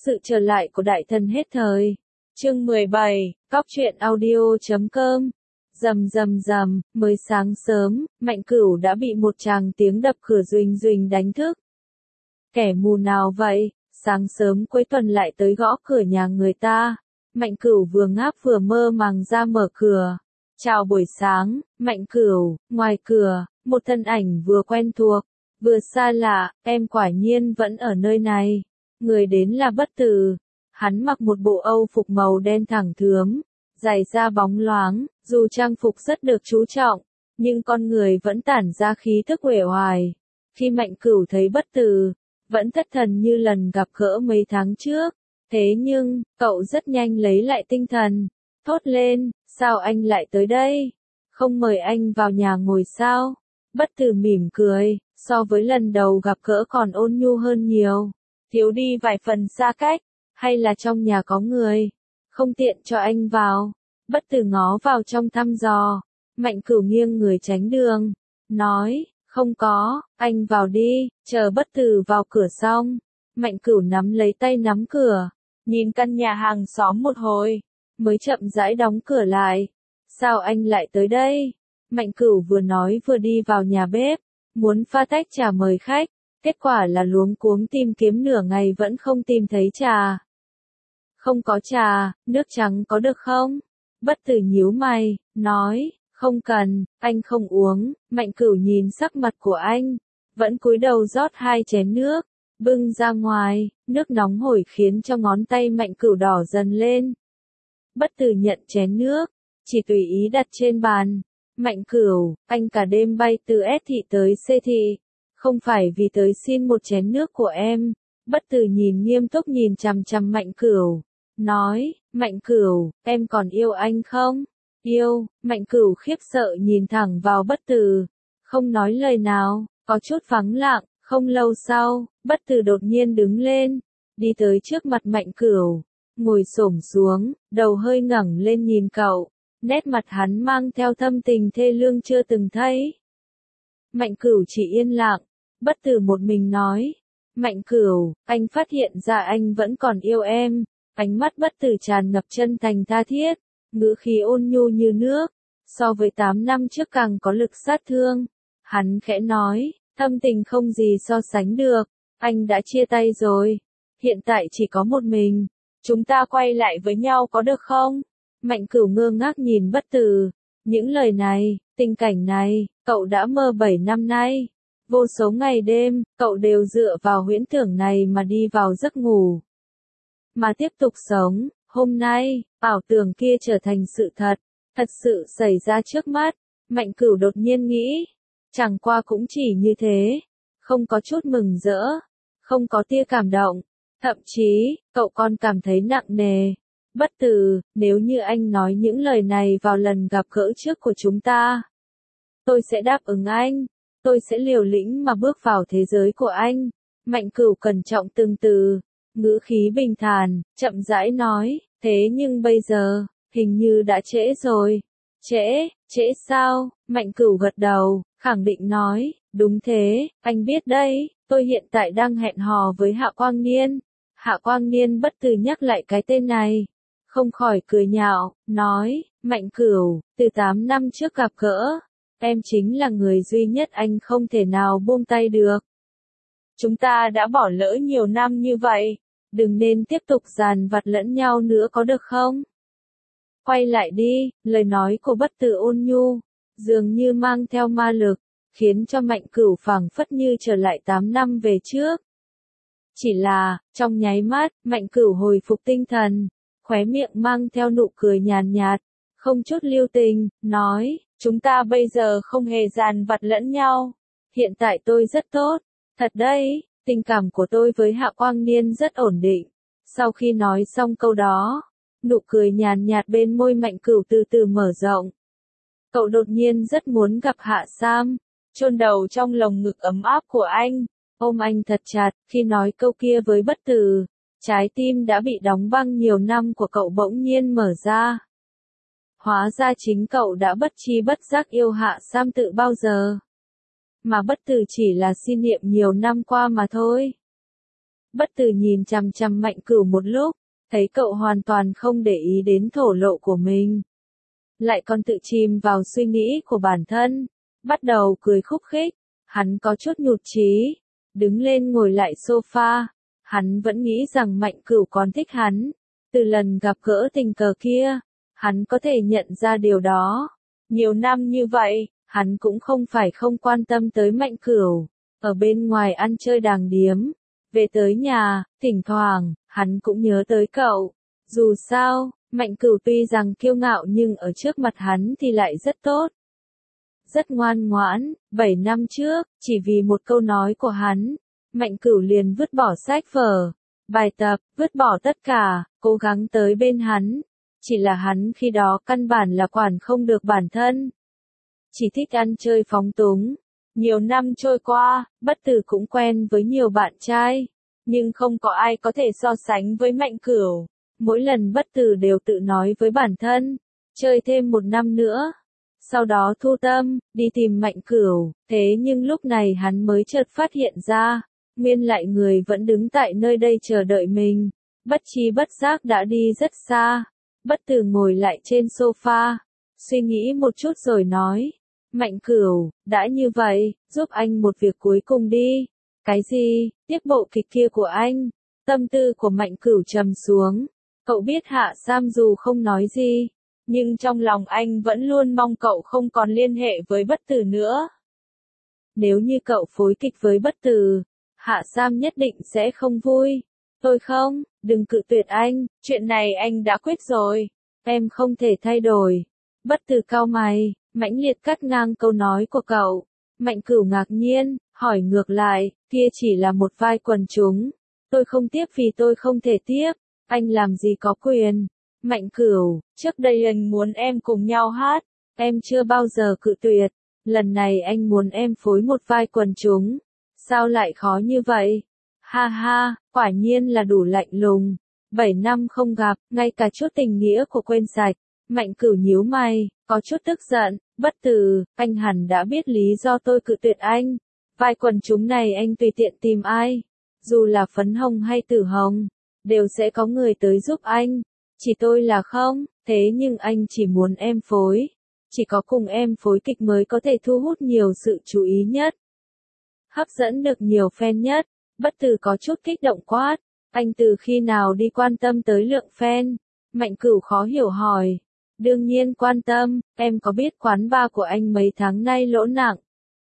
sự trở lại của đại thần hết thời. Chương 17, Cóc truyện audio.com. Rầm rầm rầm, mới sáng sớm, Mạnh Cửu đã bị một tràng tiếng đập cửa duỳnh duỳnh đánh thức. Kẻ mù nào vậy, sáng sớm cuối tuần lại tới gõ cửa nhà người ta. Mạnh Cửu vừa ngáp vừa mơ màng ra mở cửa. Chào buổi sáng, Mạnh Cửu. Ngoài cửa, một thân ảnh vừa quen thuộc, vừa xa lạ, em quả nhiên vẫn ở nơi này. Người đến là Bất Tử. Hắn mặc một bộ âu phục màu đen thẳng thướm, giày da bóng loáng, dù trang phục rất được chú trọng, nhưng con người vẫn tản ra khí thức uể oải. Khi Mạnh Cửu thấy Bất Tử, vẫn thất thần như lần gặp gỡ mấy tháng trước. Thế nhưng, cậu rất nhanh lấy lại tinh thần, thốt lên, sao anh lại tới đây? Không mời anh vào nhà ngồi sao? Bất Tử mỉm cười, so với lần đầu gặp gỡ còn ôn nhu hơn nhiều. Thiếu đi vài phần xa cách, hay là trong nhà có người? Không tiện cho anh vào. Bất Tử ngó vào trong thăm dò. Mạnh Cửu nghiêng người tránh đường, nói, không có, anh vào đi. Chờ Bất Tử vào cửa xong, Mạnh Cửu nắm lấy tay nắm cửa, nhìn căn nhà hàng xóm một hồi, mới chậm rãi đóng cửa lại. Sao anh lại tới đây? Mạnh Cửu vừa nói vừa đi vào nhà bếp, muốn pha tách trà mời khách, kết quả là luống cuống tìm kiếm nửa ngày vẫn không tìm thấy trà. Không có trà, nước trắng có được không? Bất Tử nhíu mày, nói, không cần, anh không uống. Mạnh Cửu nhìn sắc mặt của anh, vẫn cúi đầu rót 2 chén nước, bưng ra ngoài, nước nóng hổi khiến cho ngón tay Mạnh Cửu đỏ dần lên. Bất Tử nhận chén nước, chỉ tùy ý đặt trên bàn. Mạnh Cửu, anh cả đêm bay từ S thị tới C thị, không phải vì tới xin một chén nước của em. Bất Tử nhìn nghiêm túc nhìn chằm chằm Mạnh Cửu, nói, Mạnh Cửu, em còn yêu anh không? Yêu. Mạnh Cửu khiếp sợ nhìn thẳng vào Bất Tử, không nói lời nào, có chút vắng lặng. Không lâu sau, Bất Tử đột nhiên đứng lên, đi tới trước mặt Mạnh Cửu, ngồi xổm xuống, đầu hơi ngẩng lên nhìn cậu, nét mặt hắn mang theo thâm tình thê lương chưa từng thấy. Mạnh Cửu chỉ yên lặng. Bất Tử một mình nói, Mạnh Cửu, anh phát hiện ra anh vẫn còn yêu em. Ánh mắt Bất Tử tràn ngập chân thành tha thiết, ngữ khí ôn nhu như nước, so với 8 năm trước càng có lực sát thương. Hắn khẽ nói, thâm tình không gì so sánh được, anh đã chia tay rồi, hiện tại chỉ có một mình, chúng ta quay lại với nhau có được không? Mạnh Cửu ngơ ngác nhìn Bất Tử, những lời này, tình cảnh này, cậu đã mơ 7 năm nay, vô số ngày đêm, cậu đều dựa vào huyễn tưởng này mà đi vào giấc ngủ, mà tiếp tục sống. Hôm nay, ảo tưởng kia trở thành sự thật, thật sự xảy ra trước mắt. Mạnh Cửu đột nhiên nghĩ, chẳng qua cũng chỉ như thế, không có chút mừng rỡ, không có tia cảm động, thậm chí, cậu còn cảm thấy nặng nề. Bất Tử, nếu như anh nói những lời này vào lần gặp gỡ trước của chúng ta, tôi sẽ đáp ứng anh, tôi sẽ liều lĩnh mà bước vào thế giới của anh. Mạnh Cửu cẩn trọng từng từ, ngữ khí bình thản, chậm rãi nói, thế nhưng bây giờ, hình như đã trễ rồi. Trễ sao? Mạnh Cửu gật đầu, khẳng định nói, đúng thế, anh biết đấy, tôi hiện tại đang hẹn hò với Hạ Quang Niên. Hạ Quang Niên. Bất Tử nhắc lại cái tên này, không khỏi cười nhạo, nói, Mạnh Cửu, từ 8 năm trước gặp gỡ, em chính là người duy nhất anh không thể nào buông tay được. Chúng ta đã bỏ lỡ nhiều năm như vậy, đừng nên tiếp tục dằn vặt lẫn nhau nữa có được không? Quay lại đi. Lời nói của Bất Tử ôn nhu, dường như mang theo ma lực, khiến cho Mạnh Cửu phảng phất như trở lại 8 năm về trước. Chỉ là, trong nháy mắt, Mạnh Cửu hồi phục tinh thần, khóe miệng mang theo nụ cười nhàn nhạt, không chút lưu tình, nói, chúng ta bây giờ không hề dằn vặt lẫn nhau. Hiện tại tôi rất tốt, thật đấy, tình cảm của tôi với Hạ Quang Niên rất ổn định. Sau khi nói xong câu đó, nụ cười nhàn nhạt bên môi Mạnh Cửu từ từ mở rộng. Cậu đột nhiên rất muốn gặp Hạ Sam, chôn đầu trong lồng ngực ấm áp của anh, ôm anh thật chặt. Khi nói câu kia với Bất Tử, trái tim đã bị đóng băng nhiều năm của cậu bỗng nhiên mở ra. Hóa ra chính cậu đã bất tri bất giác yêu Hạ Sam tự bao giờ, mà Bất Tử chỉ là si niệm nhiều năm qua mà thôi. Bất Tử nhìn chằm chằm Mạnh Cửu một lúc, thấy cậu hoàn toàn không để ý đến thổ lộ của mình. Lại còn tự chìm vào suy nghĩ của bản thân, bắt đầu cười khúc khích, hắn có chút nhụt chí, đứng lên ngồi lại sofa, hắn vẫn nghĩ rằng Mạnh Cửu còn thích hắn, từ lần gặp gỡ tình cờ kia, hắn có thể nhận ra điều đó. Nhiều năm như vậy, hắn cũng không phải không quan tâm tới Mạnh Cửu, ở bên ngoài ăn chơi đàng điếm, về tới nhà, thỉnh thoảng, hắn cũng nhớ tới cậu. Dù sao, Mạnh Cửu tuy rằng kiêu ngạo nhưng ở trước mặt hắn thì lại rất tốt. Rất ngoan ngoãn, 7 năm trước, chỉ vì một câu nói của hắn, Mạnh Cửu liền vứt bỏ sách vở, bài tập, vứt bỏ tất cả, cố gắng tới bên hắn. Chỉ là hắn khi đó căn bản là quản không được bản thân. Chỉ thích ăn chơi phóng túng. Nhiều năm trôi qua, Bất Tử cũng quen với nhiều bạn trai, nhưng không có ai có thể so sánh với Mạnh Cửu. Mỗi lần Bất Tử đều tự nói với bản thân, chơi thêm 1 năm nữa. Sau đó thu tâm, đi tìm Mạnh Cửu, thế nhưng lúc này hắn mới chợt phát hiện ra, nguyên lại người vẫn đứng tại nơi đây chờ đợi mình, bất tri bất giác đã đi rất xa. Bất Tử ngồi lại trên sofa, suy nghĩ một chút rồi nói, Mạnh Cửu, đã như vậy, giúp anh một việc cuối cùng đi. Cái gì? Tiếp bộ kịch kia của anh. Tâm tư của Mạnh Cửu trầm xuống, cậu biết Hạ Sam dù không nói gì, nhưng trong lòng anh vẫn luôn mong cậu không còn liên hệ với Bất Tử nữa. Nếu như cậu phối kịch với Bất Tử, Hạ Sam nhất định sẽ không vui. Tôi không, đừng cự tuyệt anh, chuyện này anh đã quyết rồi, em không thể thay đổi. Bất Tử cau mày, mãnh liệt cắt ngang câu nói của cậu. Mạnh Cửu ngạc nhiên, hỏi ngược lại, kia chỉ là một vai quần chúng. Tôi không tiếp vì tôi không thể tiếp, anh làm gì có quyền. Mạnh Cửu, trước đây anh muốn em cùng nhau hát, em chưa bao giờ cự tuyệt. Lần này anh muốn em phối một vai quần chúng. Sao lại khó như vậy? Ha ha, quả nhiên là đủ lạnh lùng. 7 năm không gặp, ngay cả chút tình nghĩa của quên sạch. Mạnh Cửu nhíu mày, có chút tức giận. Bất Tử, anh hẳn đã biết lý do tôi cự tuyệt anh. Vai quần chúng này anh tùy tiện tìm ai, dù là Phấn Hồng hay Tử Hồng, đều sẽ có người tới giúp anh. Chỉ tôi là không, thế nhưng anh chỉ muốn em phối. Chỉ có cùng em phối kịch mới có thể thu hút nhiều sự chú ý nhất, hấp dẫn được nhiều fan nhất. Bất Tử có chút kích động quát, anh từ khi nào đi quan tâm tới lượng fan? Mạnh Cửu khó hiểu hỏi. Đương nhiên quan tâm, em có biết quán bar của anh mấy tháng nay lỗ nặng.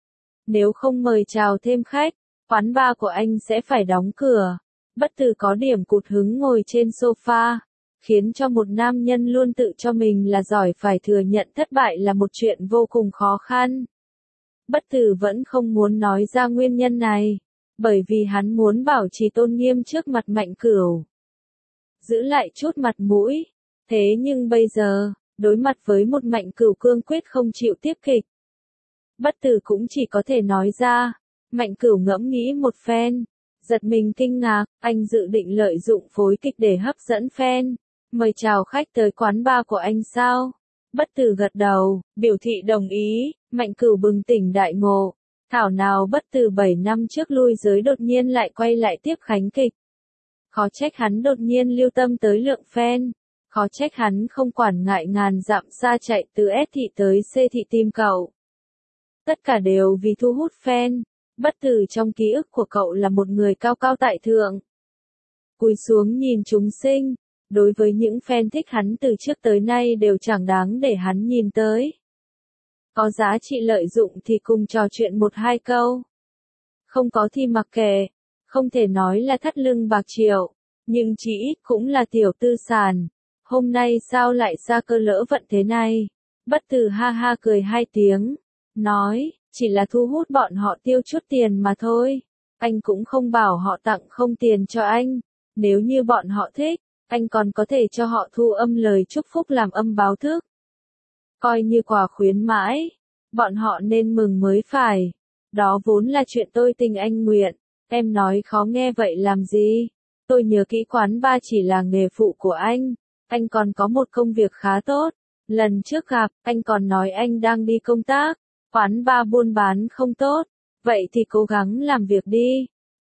Nếu không mời chào thêm khách, quán bar của anh sẽ phải đóng cửa. Bất Tử có điểm cụt hứng ngồi trên sofa, khiến cho một nam nhân luôn tự cho mình là giỏi phải thừa nhận thất bại là một chuyện vô cùng khó khăn. Bất Tử vẫn không muốn nói ra nguyên nhân này, bởi vì hắn muốn bảo trì tôn nghiêm trước mặt Mạnh Cửu, giữ lại chút mặt mũi. Thế nhưng bây giờ, đối mặt với một Mạnh Cửu cương quyết không chịu tiếp kịch, Bất Tử cũng chỉ có thể nói ra. Mạnh Cửu ngẫm nghĩ một phen, giật mình kinh ngạc, anh dự định lợi dụng phối kịch để hấp dẫn fan, mời chào khách tới quán bar của anh sao? Bất Tử gật đầu, biểu thị đồng ý. Mạnh Cửu bừng tỉnh đại ngộ, thảo nào Bất Tử 7 năm trước lui giới đột nhiên lại quay lại tiếp khánh kịch. Khó trách hắn đột nhiên lưu tâm tới lượng fan, khó trách hắn không quản ngại ngàn dặm xa chạy từ S thị tới C thị tìm cậu. Tất cả đều vì thu hút fan. Bất Tử trong ký ức của cậu là một người cao cao tại thượng, cúi xuống nhìn chúng sinh. Đối với những fan thích hắn từ trước tới nay đều chẳng đáng để hắn nhìn tới. Có giá trị lợi dụng thì cùng trò chuyện 1-2 câu. Không có thì mặc kệ. Không thể nói là thắt lưng bạc triệu, nhưng chỉ ít cũng là tiểu tư sản. Hôm nay sao lại ra cơ lỡ vận thế này? Bất Tử ha ha cười 2 tiếng, nói, chỉ là thu hút bọn họ tiêu chút tiền mà thôi. Anh cũng không bảo họ tặng không tiền cho anh. Nếu như bọn họ thích, anh còn có thể cho họ thu âm lời chúc phúc làm âm báo thức. Coi như quà khuyến mãi. Bọn họ nên mừng mới phải. Đó vốn là chuyện tôi tình anh nguyện. Em nói khó nghe vậy làm gì? Tôi nhớ kỹ quán bar chỉ là nghề phụ của anh. Anh còn có một công việc khá tốt. Lần trước gặp, anh còn nói anh đang đi công tác. Quán bar buôn bán không tốt. Vậy thì cố gắng làm việc đi.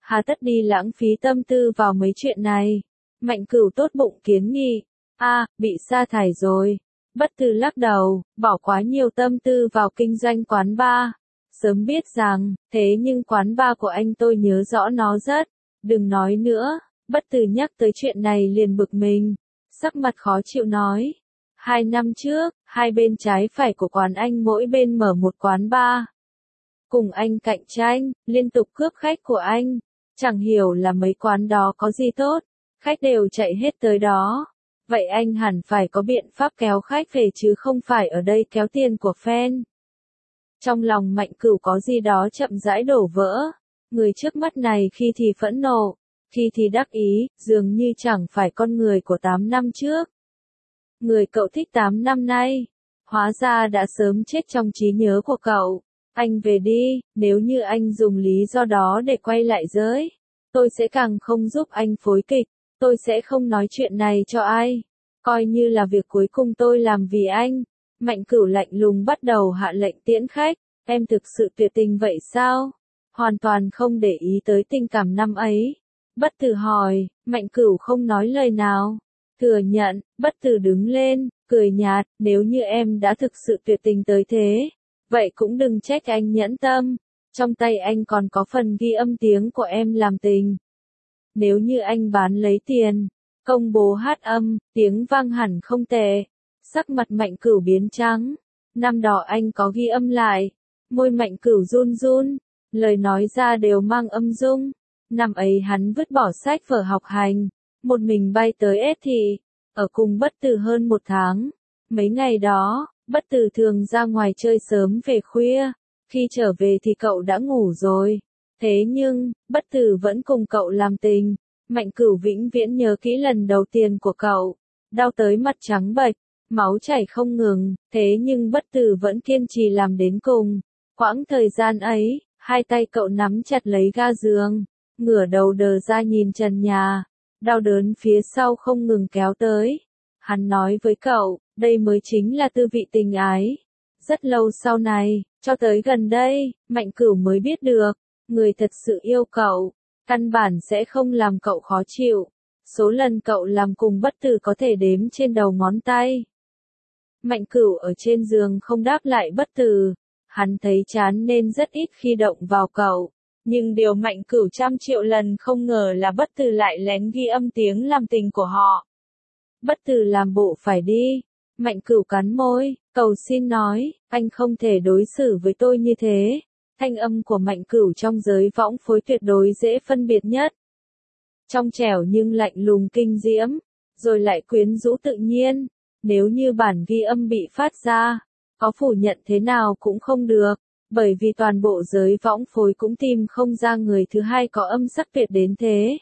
Hà tất đi lãng phí tâm tư vào mấy chuyện này. Mạnh Cửu tốt bụng kiến nghị. Bị sa thải rồi. Bất Tử lắc đầu, bỏ quá nhiều tâm tư vào kinh doanh quán bar. Sớm biết rằng, thế nhưng quán bar của anh tôi nhớ rõ nó rất. Đừng nói nữa. Bất Tử nhắc tới chuyện này liền bực mình. Sắc mặt khó chịu nói. 2 năm trước, hai bên trái phải của quán anh mỗi bên mở một quán bar. Cùng anh cạnh tranh, liên tục cướp khách của anh. Chẳng hiểu là mấy quán đó có gì tốt. Khách đều chạy hết tới đó. Vậy anh hẳn phải có biện pháp kéo khách về chứ không phải ở đây kéo tiền của fan. Trong lòng Mạnh Cửu có gì đó chậm rãi đổ vỡ. Người trước mắt này khi thì phẫn nộ, khi thì đắc ý, dường như chẳng phải con người của 8 năm trước. Người cậu thích 8 năm nay, hóa ra đã sớm chết trong trí nhớ của cậu. Anh về đi, nếu như anh dùng lý do đó để quay lại giới, tôi sẽ càng không giúp anh phối kịch, tôi sẽ không nói chuyện này cho ai. Coi như là việc cuối cùng tôi làm vì anh. Mạnh Cửu lạnh lùng bắt đầu hạ lệnh tiễn khách. Em thực sự tuyệt tình vậy sao? Hoàn toàn không để ý tới tình cảm năm ấy. Bất Tử hỏi, Mạnh Cửu không nói lời nào. Thừa nhận, Bất Tử đứng lên, cười nhạt, nếu như em đã thực sự tuyệt tình tới thế, vậy cũng đừng trách anh nhẫn tâm. Trong tay anh còn có phần ghi âm tiếng của em làm tình. Nếu như anh bán lấy tiền, công bố hát âm, tiếng vang hẳn không tệ. Sắc mặt Mạnh Cửu biến trắng. Năm đó anh có ghi âm lại. Môi Mạnh Cửu run run, lời nói ra đều mang âm dung. Năm ấy hắn vứt bỏ sách vở học hành, một mình bay tới S thị, ở cùng Bất Tử hơn 1 tháng. Mấy ngày đó, Bất Tử thường ra ngoài chơi sớm về khuya, khi trở về thì cậu đã ngủ rồi. Thế nhưng, Bất Tử vẫn cùng cậu làm tình. Mạnh Cửu vĩnh viễn nhớ kỹ lần đầu tiên của cậu, đau tới mặt trắng bệch, máu chảy không ngừng, thế nhưng Bất Tử vẫn kiên trì làm đến cùng. Quãng thời gian ấy, hai tay cậu nắm chặt lấy ga giường, ngửa đầu đờ ra nhìn trần nhà, đau đớn phía sau không ngừng kéo tới. Hắn nói với cậu, đây mới chính là tư vị tình ái. Rất lâu sau này, cho tới gần đây, Mạnh Cửu mới biết được, người thật sự yêu cậu, căn bản sẽ không làm cậu khó chịu. Số lần cậu làm cùng Bất Tử có thể đếm trên đầu ngón tay. Mạnh Cửu ở trên giường không đáp lại Bất Tử. Hắn thấy chán nên rất ít khi động vào cậu. Nhưng điều Mạnh Cửu 100.000.000 lần không ngờ là Bất Tử lại lén ghi âm tiếng làm tình của họ. Bất Tử làm bộ phải đi. Mạnh Cửu cắn môi, cầu xin nói, anh không thể đối xử với tôi như thế. Thanh âm của Mạnh Cửu trong giới võng phối tuyệt đối dễ phân biệt nhất. Trong trẻo nhưng lạnh lùng kinh diễm, rồi lại quyến rũ tự nhiên. Nếu như bản ghi âm bị phát ra, có phủ nhận thế nào cũng không được, bởi vì toàn bộ giới võng phối cũng tìm không ra người thứ hai có âm sắc tuyệt đến thế.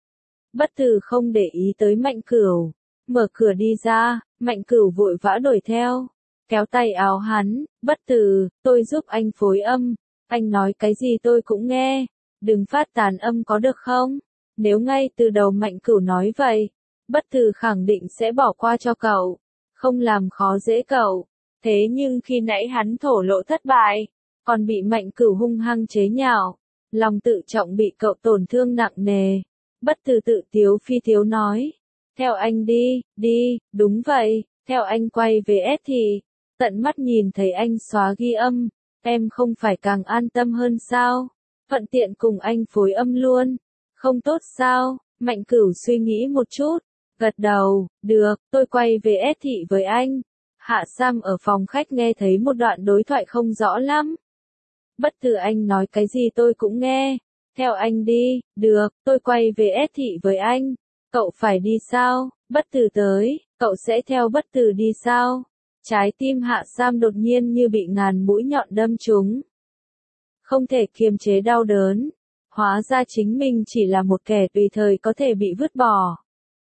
Bất Tử không để ý tới Mạnh Cửu, mở cửa đi ra, Mạnh Cửu vội vã đuổi theo, kéo tay áo hắn, Bất Tử, tôi giúp anh phối âm, anh nói cái gì tôi cũng nghe, đừng phát tán âm có được không? Nếu ngay từ đầu Mạnh Cửu nói vậy, Bất Tử khẳng định sẽ bỏ qua cho cậu, không làm khó dễ cậu. Thế nhưng khi nãy hắn thổ lộ thất bại, còn bị Mạnh Cửu hung hăng chế nhạo, lòng tự trọng bị cậu tổn thương nặng nề. Bất Tử tự tiếu phi tiếu nói, theo anh đi, đúng vậy, theo anh quay về S thì, tận mắt nhìn thấy anh xóa ghi âm, em không phải càng an tâm hơn sao? Thuận tiện cùng anh phối âm luôn, không tốt sao? Mạnh Cửu suy nghĩ một chút, gật đầu, được, tôi quay về S thị với anh. Hạ Sam ở phòng khách nghe thấy một đoạn đối thoại không rõ lắm. Bất Tử anh nói cái gì tôi cũng nghe. Theo anh đi, được, tôi quay về S thị với anh. Cậu phải đi sao? Bất Tử tới, cậu sẽ theo Bất Tử đi sao? Trái tim Hạ Sam đột nhiên như bị ngàn mũi nhọn đâm trúng. Không thể kiềm chế đau đớn. Hóa ra chính mình chỉ là một kẻ tùy thời có thể bị vứt bỏ.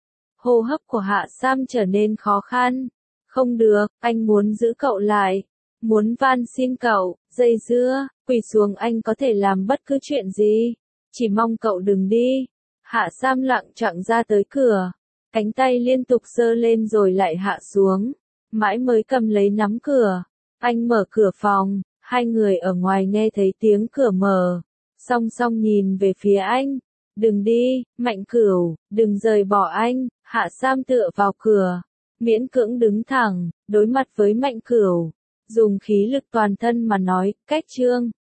Hô hấp của Hạ Sam trở nên khó khăn. Không được, anh muốn giữ cậu lại. Muốn van xin cậu, dây dưa, quỳ xuống anh có thể làm bất cứ chuyện gì. Chỉ mong cậu đừng đi. Hạ Sam lặng chặng ra tới cửa. Cánh tay liên tục giơ lên rồi lại hạ xuống. Mãi mới cầm lấy nắm cửa. Anh mở cửa phòng. Hai người ở ngoài nghe thấy tiếng cửa mở. Song song nhìn về phía anh. Đừng đi, Mạnh Cửu, đừng rời bỏ anh, Hạ Sam tựa vào cửa, miễn cưỡng đứng thẳng, đối mặt với Mạnh Cửu, dùng khí lực toàn thân mà nói, cách Trương